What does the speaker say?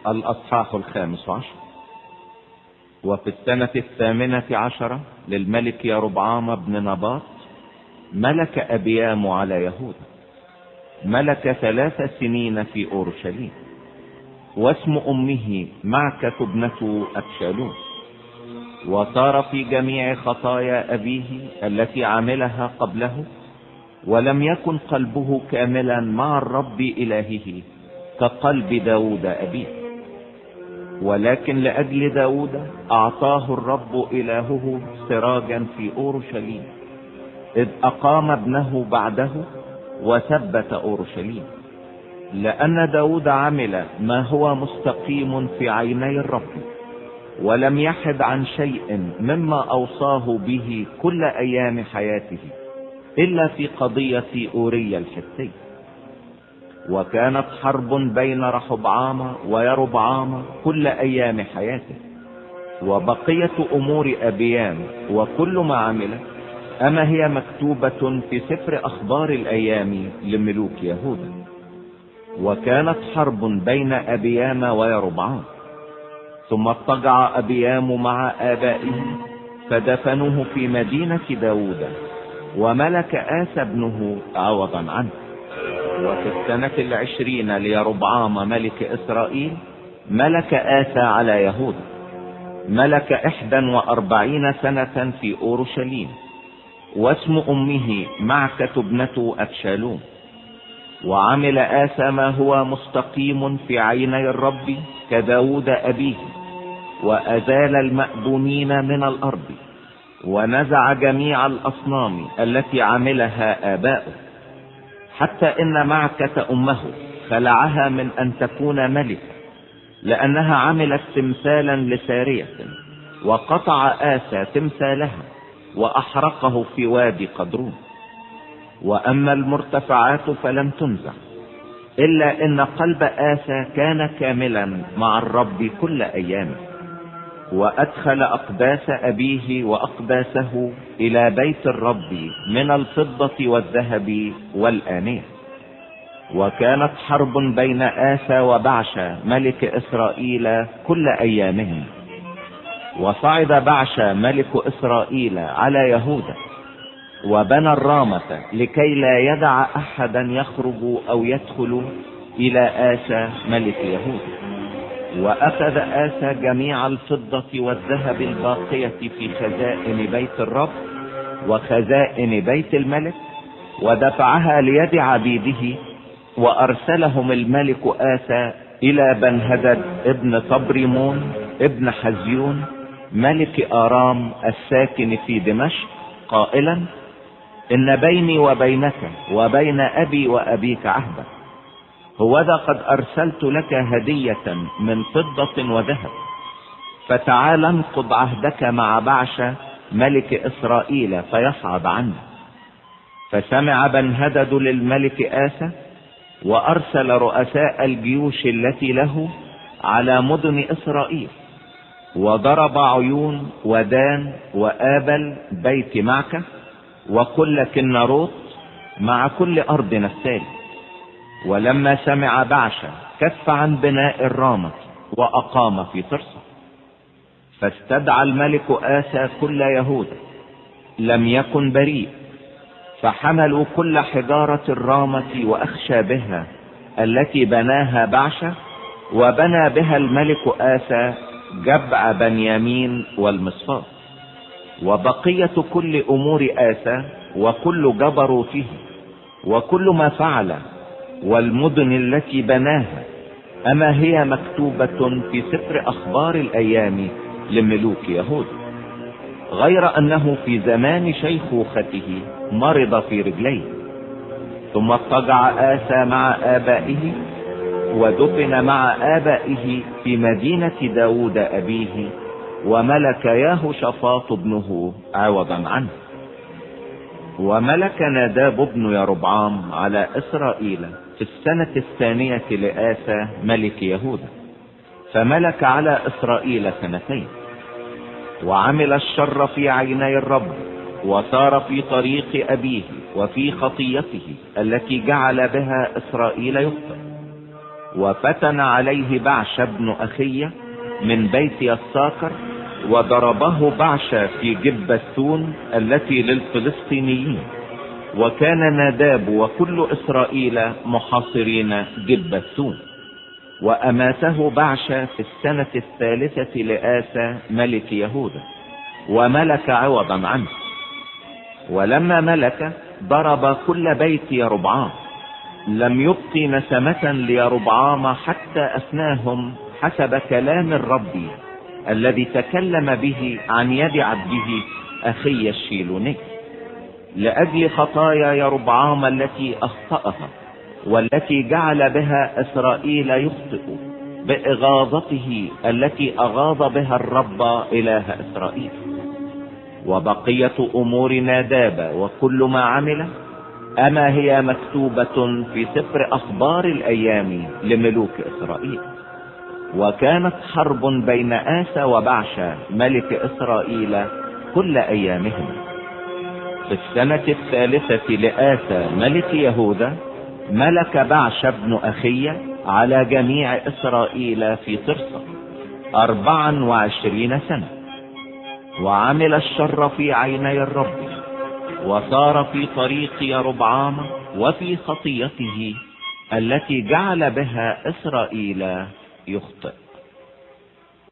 الأصحاح 15. وفي السنة 18 للملك يربعام بن نباط ملك أبيام على يهوذا، ملك 3 سنين في أورشليم، واسم أمه معكة ابنة أبشالوم. وصار في جميع خطايا أبيه التي عملها قبله، ولم يكن قلبه كاملا مع الرب إلهه كقلب داود أبيه. ولكن لأجل داود أعطاه الرب إلهه سراجا في أورشليم، إذ أقام ابنه بعده وثبت أورشليم، لأن داود عمل ما هو مستقيم في عيني الرب، ولم يحد عن شيء مما أوصاه به كل أيام حياته إلا في قضية أوريا الحثي. وكانت حرب بين رحبعام ويربعام كل أيام حياته. وبقية أمور أبيام وكل ما عمله أما هي مكتوبة في سفر أخبار الأيام لملوك يهوذا. وكانت حرب بين أبيام ويربعام. ثم اضطجع أبيام مع آبائه فدفنوه في مدينة داود، وملك آسى ابنه عوضا عنه. وفي السنة 20 ليربعام ملك إسرائيل ملك آسى على يهوذا، ملك 41 سنة في أورشليم، واسم أمه معكة ابنة أبشالوم. وعمل آسى ما هو مستقيم في عيني الرب كداود أبيه، وأزال المأبونين من الأرض، ونزع جميع الأصنام التي عملها آباؤه، حتى إن معكة أمه خلعها من أن تكون ملكة، لأنها عملت تمثالا لسارية، وقطع آسى تمثالها وأحرقه في وادي قدرون. وأما المرتفعات فلم تنزع، إلا إن قلب آسى كان كاملا مع الرب كل أيامه. وأدخل أقداس أبيه وأقداسه إلى بيت الرب من الفضة والذهب والآنية. وكانت حرب بين آسى وبعشا ملك إسرائيل كل أيامهم. وصعد بعشا ملك إسرائيل على يهوذا، وبنى الرامة لكي لا يدع أحدا يخرج أو يدخل إلى آسى ملك يهوذا. وأخذ آسى جميع الفضة والذهب الباقية في خزائن بيت الرب وخزائن بيت الملك، ودفعها ليد عبيده. وأرسلهم الملك آسى إلى بنهدد ابن طبريمون ابن حزيون ملك آرام الساكن في دمشق، قائلا: إن بيني وبينك وبين أبي وأبيك عهدا، هوذا قد أرسلت لك هدية من فضة وذهب، فتعال انقض عهدك مع بعشا ملك إسرائيل فيصعد عنه. فسمع بنهدد للملك آسى، وأرسل رؤساء الجيوش التي له على مدن إسرائيل، وضرب عيون ودان وآبل بيت معكة وكل كناروت مع كل أرض نفتالي. ولما سمع بعشا كف عن بناء الرامة وأقام في ترسا. فاستدعى الملك آسى كل يهوذا، لم يكن بريء، فحملوا كل حجارة الرامة وأخشابها التي بناها بعشا، وبنى بها الملك آسى جبع بنيامين والمصفات. وبقية كل أمور آسى وكل جبروته وكل ما فعل والمدن التي بناها أما هي مكتوبة في سفر أخبار الأيام لملوك يهوذا. غير أنه في زمان شيخوخته مرض في رجليه. ثم اضطجع آسى مع آبائه، ودفن مع آبائه في مدينة داود أبيه، وملك يهوشافاط ابنه عوضا عنه. وملك ناداب ابن يربعام على إسرائيل في السنة 2 لآسى ملك يهوذا، فملك على إسرائيل 2 سنين. وعمل الشر في عيني الرب، وصار في طريق أبيه وفي خطيته التي جعل بها إسرائيل يخطئ. وفتن عليه بعشة بن أخية من بيت يساكر، وضربه بعشة في جبثون التي للفلسطينيين. وكان ناداب وكل إسرائيل محاصرين جبثون. وأماته بعشة في السنة 3 لآسى ملك يهوذا، وملك عوضا عنه. ولما ملك ضرب كل بيت يربعام، لم يبق نسمة ليربعام حتى أفناهم، حسب كلام الرب الذي تكلم به عن يد عبده أخي الشيلوني، لأجل خطايا يربعام التي أخطأها، والتي جعل بها إسرائيل يخطئ، بإغاظته التي أغاظ بها الرب إله إسرائيل. وبقية أمور ناداب وكل ما عمل، أما هي مكتوبة في سفر أخبار الأيام لملوك إسرائيل. وكانت حرب بين آسى وبعشة ملك إسرائيل كل أيامهم. في السنة 3 لآسى ملك يهوذا ملك بعشة بن أخية على جميع إسرائيل في ترصة 24 سنة. وعمل الشر في عيني الرب، وصار في طريق يربعام وفي خطيته التي جعل بها إسرائيل يخطئ.